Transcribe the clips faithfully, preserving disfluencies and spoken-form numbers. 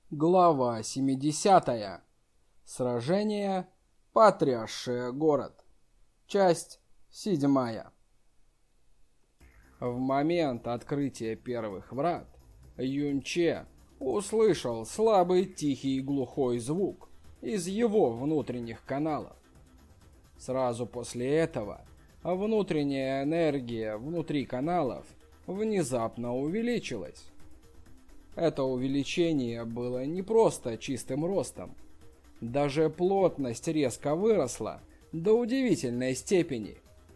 Глава семидесятая. Сражение, потрясшее город. Часть седьмая. В момент открытия первых врат Юнче услышал слабый тихий и глухой звук из его внутренних каналов. Сразу после этого внутренняя энергия внутри каналов внезапно увеличилась. Это увеличение было не просто чистым ростом. Даже плотность резко выросла до удивительной степени.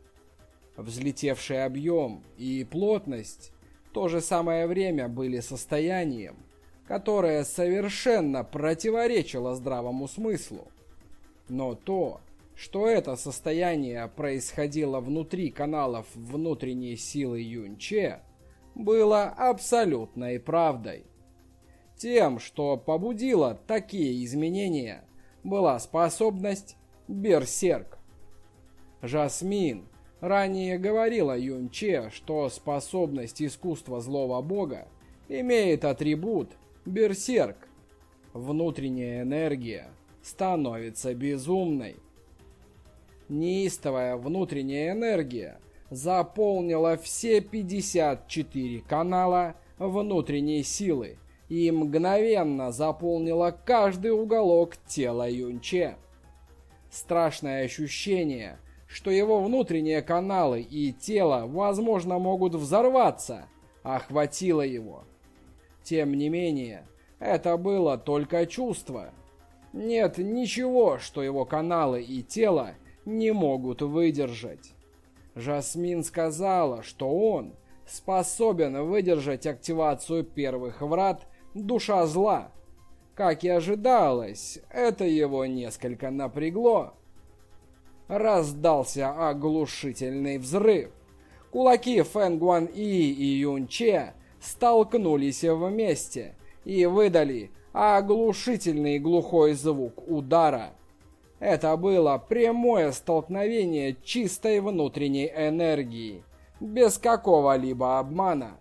Взлетевший объем и плотность в то же самое время были состоянием, которое совершенно противоречило здравому смыслу. Но то, что это состояние происходило внутри каналов внутренней силы Юнче, было абсолютной правдой. Тем, что побудило такие изменения, была способность Берсерк. Жасмин ранее говорила Юнче, что способность искусства злого бога имеет атрибут Берсерк. Внутренняя энергия становится безумной. Неистовая внутренняя энергия заполнила все пятьдесят четыре канала внутренней силы и мгновенно заполнила каждый уголок тела Юнче. Страшное ощущение, что его внутренние каналы и тело, возможно, могут взорваться, охватило его. Тем не менее, это было только чувство. Нет ничего, что его каналы и тело не могут выдержать. Жасмин сказала, что он способен выдержать активацию первых врат Душа зла. Как и ожидалось, это его несколько напрягло. Раздался оглушительный взрыв. Кулаки Фэн Гуан И и Юнче столкнулись вместе и выдали оглушительный глухой звук удара. Это было прямое столкновение чистой внутренней энергии, без какого-либо обмана.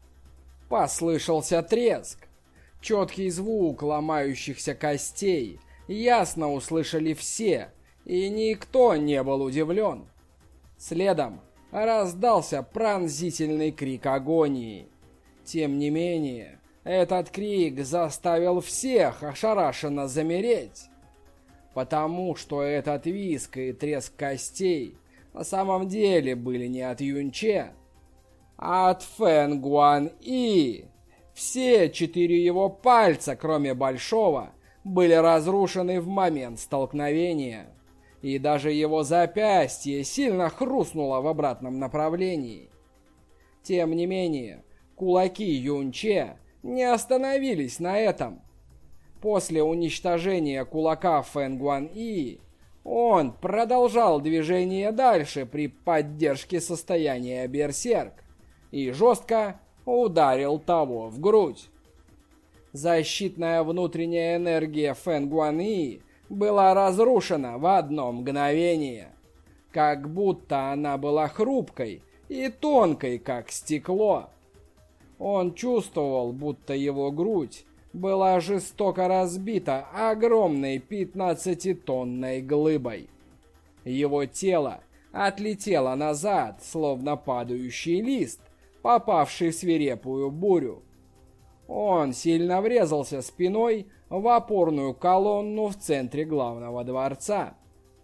Послышался треск. Четкий звук ломающихся костей ясно услышали все, и никто не был удивлен. Следом раздался пронзительный крик агонии. Тем не менее, этот крик заставил всех ошарашенно замереть, потому что этот визг и треск костей на самом деле были не от Юнче, а от Фэн Гуан И. Все четыре его пальца, кроме большого, были разрушены в момент столкновения, и даже его запястье сильно хрустнуло в обратном направлении. Тем не менее, кулаки Юнче не остановились на этом. После уничтожения кулака Фэн Гуан И, он продолжал движение дальше при поддержке состояния Берсерк и жестко ударил того в грудь. Защитная внутренняя энергия Фэн Гуан И была разрушена в одно мгновение, как будто она была хрупкой и тонкой, как стекло. Он чувствовал, будто его грудь была жестоко разбита огромной пятнадцатитонной глыбой. Его тело отлетело назад, словно падающий лист, попавший в свирепую бурю. Он сильно врезался спиной в опорную колонну в центре главного дворца.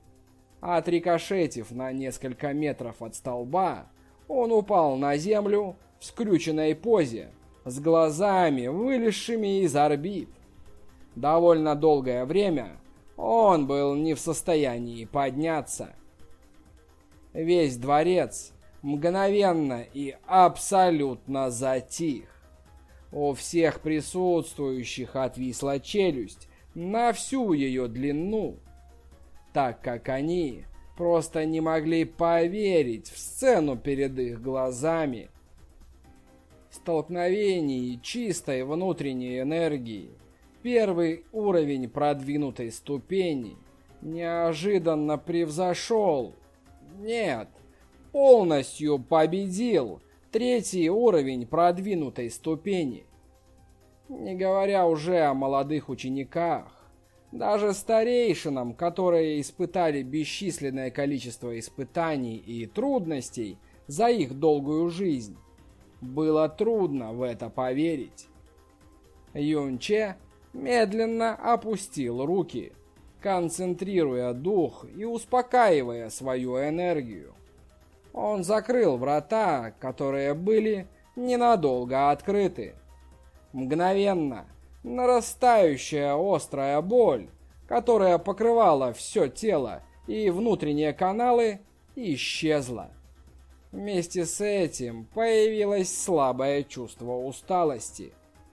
Отрикошетив на несколько метров от столба, он упал на землю в скрюченной позе, с глазами, вылезшими из орбит. Довольно долгое время он был не в состоянии подняться. Весь дворец мгновенно и абсолютно затих. У всех присутствующих отвисла челюсть на всю ее длину, так как они просто не могли поверить в сцену перед их глазами. Столкновение чистой внутренней энергии, первый уровень продвинутой ступени, неожиданно превзошел, нет, полностью победил третий уровень продвинутой ступени. Не говоря уже о молодых учениках, даже старейшинам, которые испытали бесчисленное количество испытаний и трудностей за их долгую жизнь, было трудно в это поверить. Юнче медленно опустил руки, концентрируя дух и успокаивая свою энергию. Он закрыл врата, которые были ненадолго открыты. Мгновенно нарастающая острая боль, которая покрывала все тело и внутренние каналы, исчезла. Вместе с этим появилось слабое чувство усталости.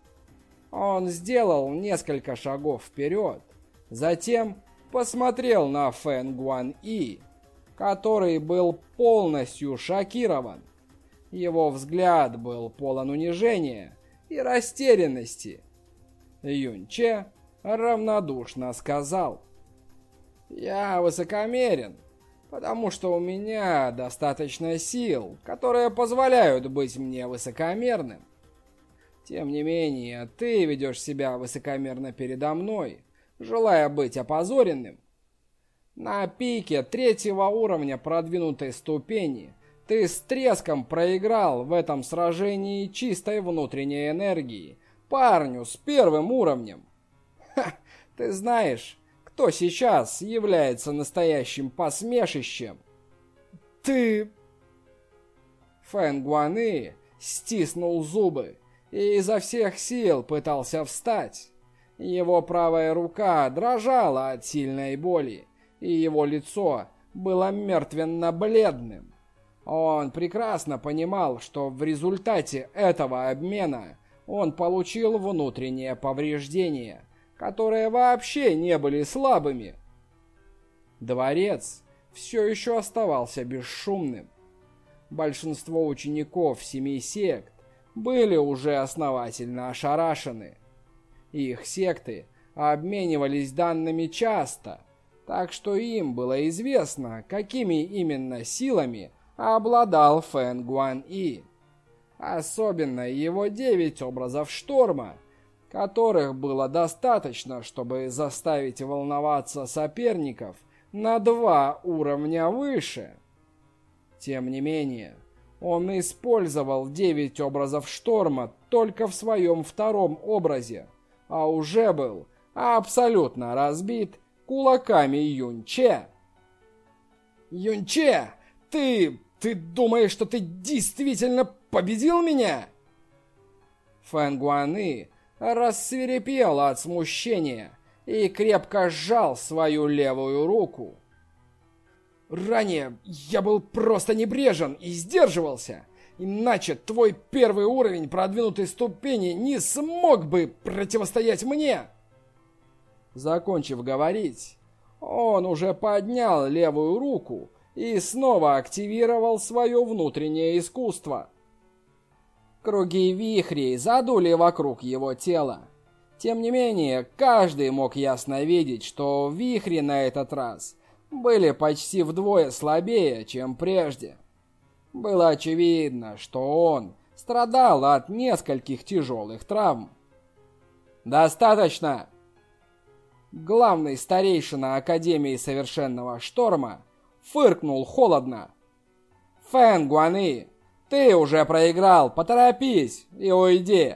Он сделал несколько шагов вперед, затем посмотрел на Фэн Гуан-И, который был полностью шокирован. Его взгляд был полон унижения и растерянности. Юнче равнодушно сказал: «Я высокомерен, потому что у меня достаточно сил, которые позволяют быть мне высокомерным. Тем не менее, ты ведешь себя высокомерно передо мной, желая быть опозоренным. На пике третьего уровня продвинутой ступени ты с треском проиграл в этом сражении чистой внутренней энергии парню с первым уровнем. Ха, ты знаешь, кто сейчас является настоящим посмешищем? Ты...» Фэн Гуан-И стиснул зубы и изо всех сил пытался встать. Его правая рука дрожала от сильной боли, и его лицо было мертвенно-бледным. Он прекрасно понимал, что в результате этого обмена он получил внутренние повреждения, которые вообще не были слабыми. Дворец все еще оставался бесшумным. Большинство учеников семи сект были уже основательно ошарашены. Их секты обменивались данными часто, так что им было известно, какими именно силами обладал Фэн Гуан-И. Особенно его девять образов шторма, которых было достаточно, чтобы заставить волноваться соперников на два уровня выше. Тем не менее, он использовал девять образов шторма только в своем втором образе, а уже был абсолютно разбит кулаками Юнче. «Юнче, ты... ты думаешь, что ты действительно победил меня?» Фэн Гуан-И рассвирепел от смущения и крепко сжал свою левую руку. «Ранее я был просто небрежен и сдерживался, иначе твой первый уровень продвинутой ступени не смог бы противостоять мне!» Закончив говорить, он уже поднял левую руку и снова активировал свое внутреннее искусство. Круги вихрей задули вокруг его тела. Тем не менее, каждый мог ясно видеть, что вихри на этот раз были почти вдвое слабее, чем прежде. Было очевидно, что он страдал от нескольких тяжелых травм. «Достаточно!» Главный старейшина Академии Совершенного Шторма фыркнул холодно. «Фэн Гуан-И, ты уже проиграл, поторопись и уйди!»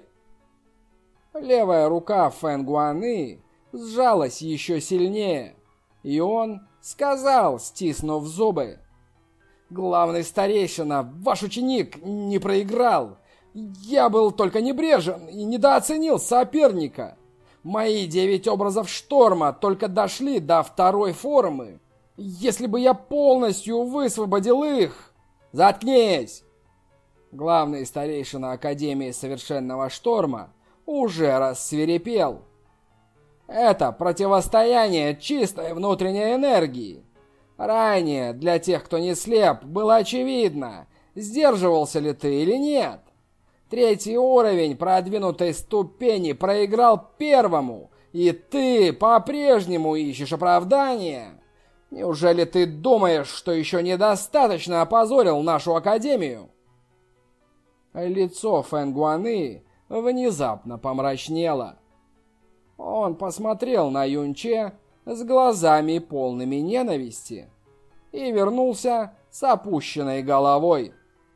Левая рука Фэн Гуан-И сжалась еще сильнее, и он сказал, стиснув зубы: «Главный старейшина, ваш ученик не проиграл. Я был только небрежен и недооценил соперника. Мои девять образов шторма только дошли до второй формы. Если бы я полностью высвободил их...» «Заткнись!» Главный старейшина Академии Совершенного Шторма уже рассвирепел. «Это противостояние чистой внутренней энергии. Ранее, для тех, кто не слеп, было очевидно, сдерживался ли ты или нет. Третий уровень продвинутой ступени проиграл первому, и ты по-прежнему ищешь оправдания. Неужели ты думаешь, что еще недостаточно опозорил нашу Академию?» Лицо Фэн Гуан-И внезапно помрачнело. Он посмотрел на Юнче с глазами полными ненависти и вернулся с опущенной головой.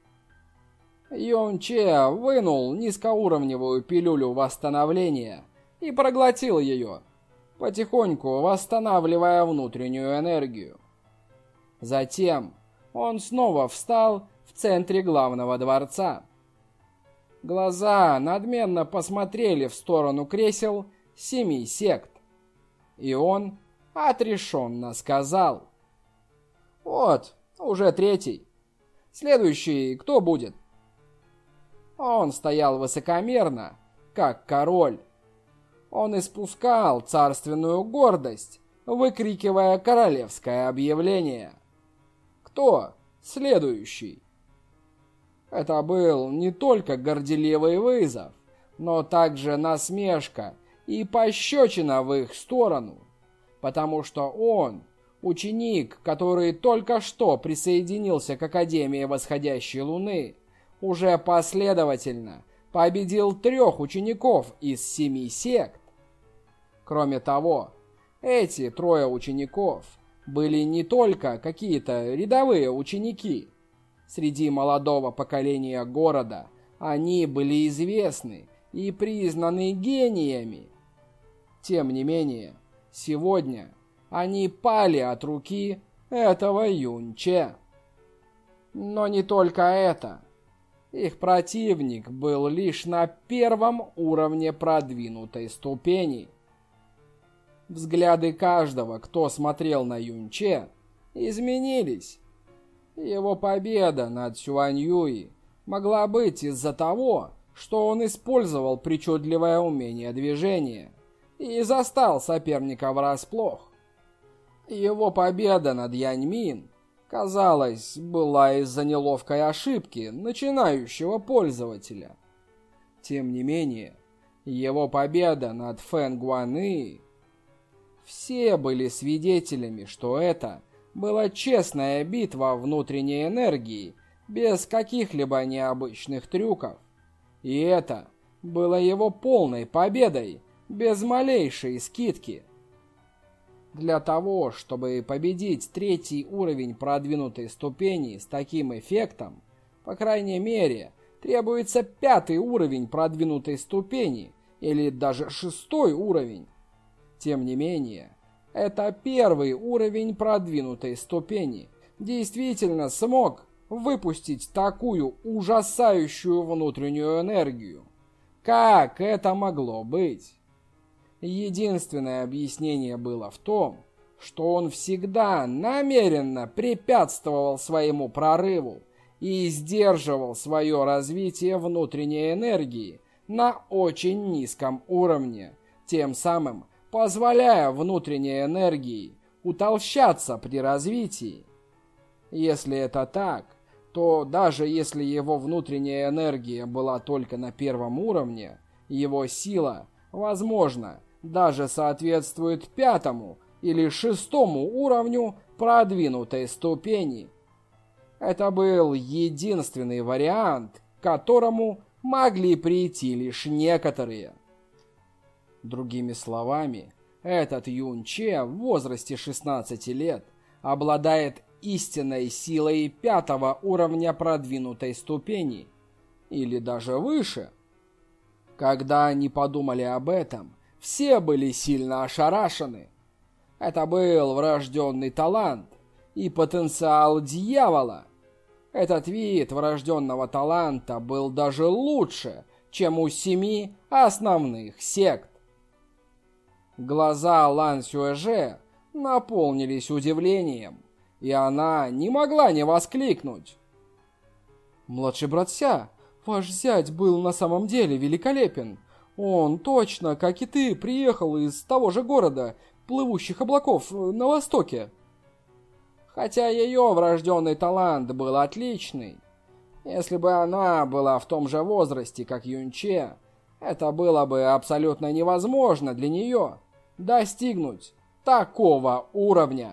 Юнче вынул низкоуровневую пилюлю восстановления и проглотил ее, потихоньку восстанавливая внутреннюю энергию. Затем он снова встал в центре главного дворца. Глаза надменно посмотрели в сторону кресел семи сект, и он отрешенно сказал: «Вот, уже третий. Следующий кто будет?» Он стоял высокомерно, как король. Он испускал царственную гордость, выкрикивая королевское объявление. «Кто следующий?» Это был не только горделивый вызов, но также насмешка и пощечина в их сторону, потому что он, ученик, который только что присоединился к Академии Восходящей Луны, уже последовательно победил трех учеников из семи сект. Кроме того, эти трое учеников были не только какие-то рядовые ученики. Среди молодого поколения города они были известны и признаны гениями. Тем не менее, сегодня они пали от руки этого Юнче. Но не только это. Их противник был лишь на первом уровне продвинутой ступени. Взгляды каждого, кто смотрел на Юнче, изменились. Его победа над Сюаньюи могла быть из-за того, что он использовал причудливое умение движения и застал соперника врасплох. Его победа над Яньмин, казалось, была из-за неловкой ошибки начинающего пользователя. Тем не менее, его победа над Фэн Гуаны... Все были свидетелями, что это была честная битва внутренней энергии, без каких-либо необычных трюков. И это было его полной победой, без малейшей скидки. Для того, чтобы победить третий уровень продвинутой ступени с таким эффектом, по крайней мере, требуется пятый уровень продвинутой ступени, или даже шестой уровень. Тем не менее, это первый уровень продвинутой ступени действительно смог выпустить такую ужасающую внутреннюю энергию. Как это могло быть? Единственное объяснение было в том, что он всегда намеренно препятствовал своему прорыву и сдерживал свое развитие внутренней энергии на очень низком уровне, тем самым позволяя внутренней энергии утолщаться при развитии. Если это так, то даже если его внутренняя энергия была только на первом уровне, его сила, возможно, даже соответствует пятому или шестому уровню продвинутой ступени. Это был единственный вариант, к которому могли прийти лишь некоторые. Другими словами, этот Юнче в возрасте шестнадцати лет обладает истинной силой пятого уровня продвинутой ступени, или даже выше. Когда они подумали об этом, все были сильно ошарашены. Это был врожденный талант и потенциал дьявола. Этот вид врожденного таланта был даже лучше, чем у семи основных сект. Глаза Лан Сюэже наполнились удивлением, и она не могла не воскликнуть. «Младший брат Ся, ваш зять был на самом деле великолепен. Он точно, как и ты, приехал из того же города, плывущих облаков на востоке». Хотя ее врожденный талант был отличный, если бы она была в том же возрасте, как Юнче, это было бы абсолютно невозможно для нее достигнуть такого уровня.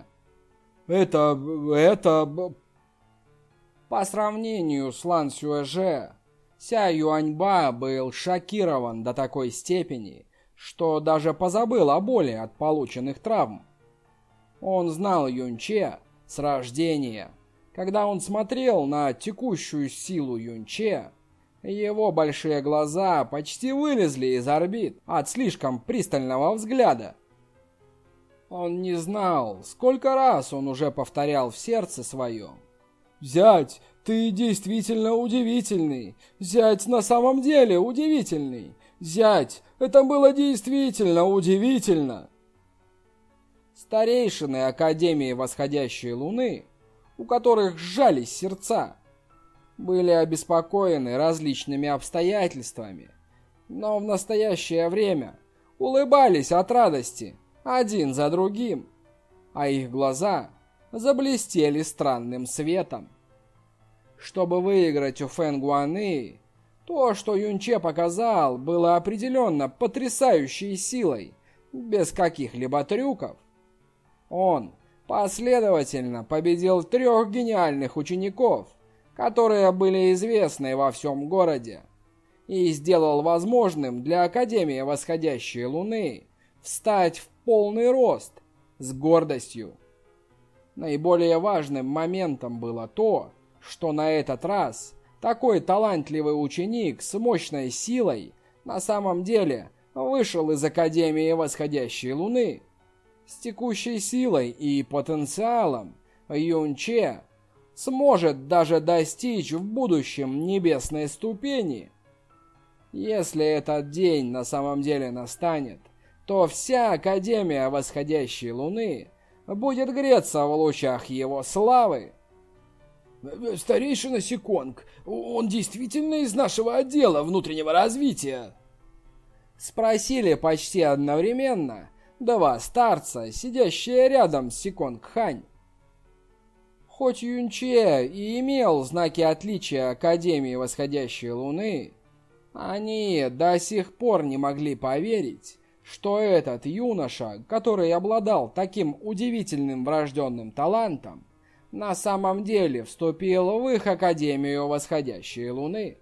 Это... это... По сравнению с Лан Сюэже, Ся Юаньба был шокирован до такой степени, что даже позабыл о боли от полученных травм. Он знал Юньче с рождения. Когда он смотрел на текущую силу Юньче, его большие глаза почти вылезли из орбит от слишком пристального взгляда. Он не знал, сколько раз он уже повторял в сердце своем: «Зять, ты действительно удивительный! Зять на самом деле удивительный! Зять, это было действительно удивительно!» Старейшины Академии Восходящей Луны, у которых сжались сердца, были обеспокоены различными обстоятельствами, но в настоящее время улыбались от радости один за другим, а их глаза заблестели странным светом. Чтобы выиграть у Фэн Гуаны, то, что Юньче показал, было определенно потрясающей силой, без каких-либо трюков. Он последовательно победил трех гениальных учеников, которые были известны во всем городе, и сделал возможным для Академии Восходящей Луны встать в полный рост с гордостью. Наиболее важным моментом было то, что на этот раз такой талантливый ученик с мощной силой на самом деле вышел из Академии Восходящей Луны. С текущей силой и потенциалом Юньче сможет даже достичь в будущем небесной ступени. Если этот день на самом деле настанет, то вся Академия Восходящей Луны будет греться в лучах его славы. «Старейшина Секонг, он действительно из нашего отдела внутреннего развития?» Спросили почти одновременно два старца, сидящие рядом с Секонг Хань. Хоть Юньче и имел знаки отличия Академии Восходящей Луны, они до сих пор не могли поверить, что этот юноша, который обладал таким удивительным врожденным талантом, на самом деле вступил в их Академию Восходящей Луны.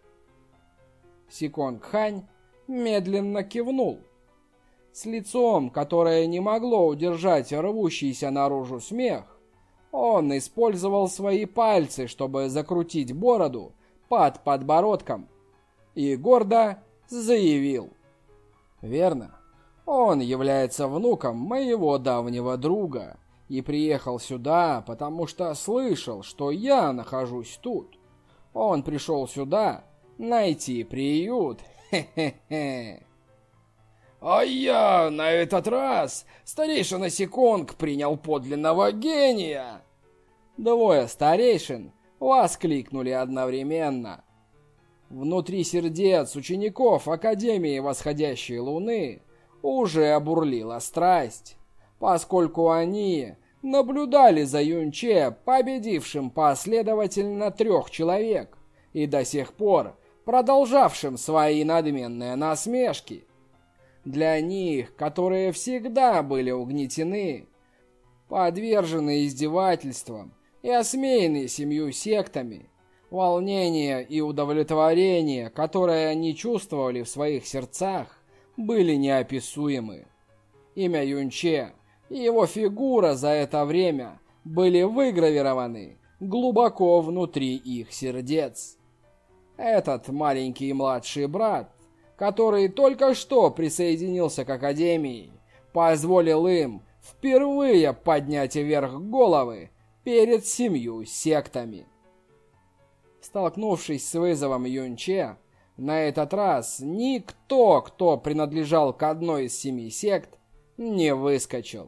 Секонг Хань медленно кивнул. С лицом, которое не могло удержать рвущийся наружу смех, он использовал свои пальцы, чтобы закрутить бороду под подбородком, и гордо заявил: «Верно, он является внуком моего давнего друга и приехал сюда, потому что слышал, что я нахожусь тут. Он пришел сюда найти приют. Хе-хе-хе». «А я на этот раз старейшина Секонг принял подлинного гения!» Двое старейшин воскликнули одновременно. Внутри сердец учеников Академии Восходящей Луны уже обурлила страсть, поскольку они наблюдали за Юньче, победившим последовательно трех человек и до сих пор продолжавшим свои надменные насмешки. Для них, которые всегда были угнетены, подвержены издевательствам и осмеяны семью сектами, волнение и удовлетворение, которые они чувствовали в своих сердцах, были неописуемы. Имя Юньче и его фигура за это время были выгравированы глубоко внутри их сердец. Этот маленький младший брат, который только что присоединился к Академии, позволил им впервые поднять вверх головы перед семью сектами. Столкнувшись с вызовом Юньче, на этот раз никто, кто принадлежал к одной из семи сект, не выскочил.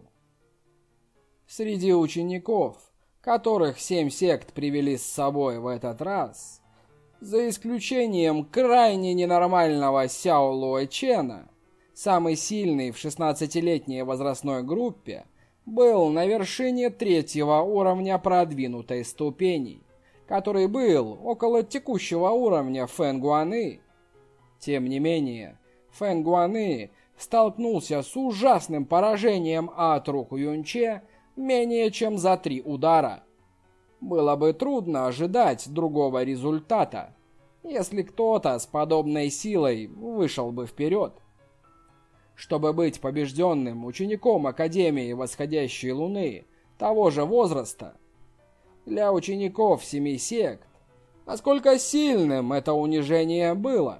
Среди учеников, которых семь сект привели с собой в этот раз, за исключением крайне ненормального Сяо Луэ Чена, самый сильный в шестнадцатилетней возрастной группе, был на вершине третьего уровня продвинутой ступени, который был около текущего уровня Фэн Гуаны. Тем не менее, Фэн Гуаны столкнулся с ужасным поражением от рук Юньче менее чем за три удара. Было бы трудно ожидать другого результата, если кто-то с подобной силой вышел бы вперед. Чтобы быть побежденным учеником Академии Восходящей Луны того же возраста, для учеников семи сект, насколько сильным это унижение было.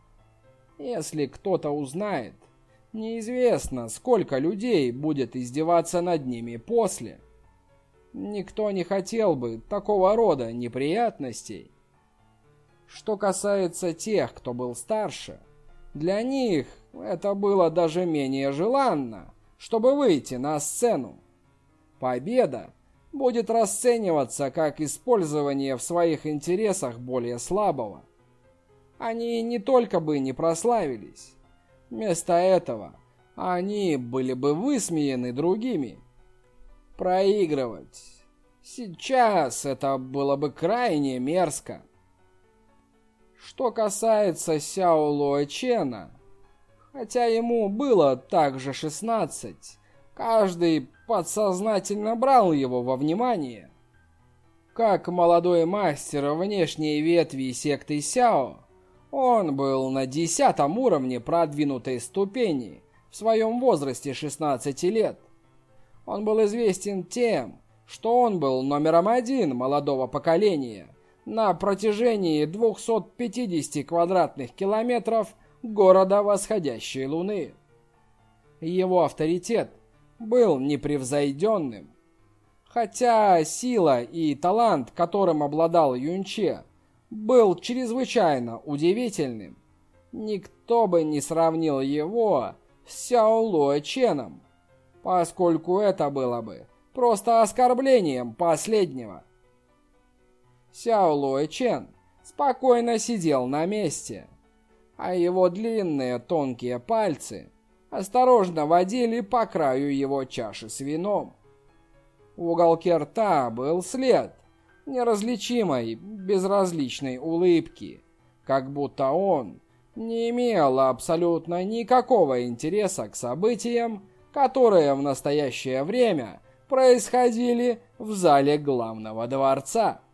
Если кто-то узнает, неизвестно, сколько людей будет издеваться над ними после. Никто не хотел бы такого рода неприятностей. Что касается тех, кто был старше, для них это было даже менее желанно, чтобы выйти на сцену. Победа будет расцениваться как использование в своих интересах более слабого. Они не только бы не прославились, вместо этого они были бы высмеяны другими. Проигрывать сейчас это было бы крайне мерзко. Что касается Сяо Луочена, хотя ему было также шестнадцать, каждый подсознательно брал его во внимание. Как молодой мастер внешней ветви секты Сяо, он был на десятом уровне продвинутой ступени в своем возрасте шестнадцати лет. Он был известен тем, что он был номером один молодого поколения на протяжении двухсот пятидесяти квадратных километров города Восходящей Луны. Его авторитет был непревзойденным. Хотя сила и талант, которым обладал Юнче, был чрезвычайно удивительным, никто бы не сравнил его с Сяо Луоченом, поскольку это было бы просто оскорблением последнего. Сяо Луочен спокойно сидел на месте, а его длинные тонкие пальцы осторожно водили по краю его чаши с вином. В уголке рта был след неразличимой, безразличной улыбки, как будто он не имел абсолютно никакого интереса к событиям, которые в настоящее время происходили в зале главного дворца.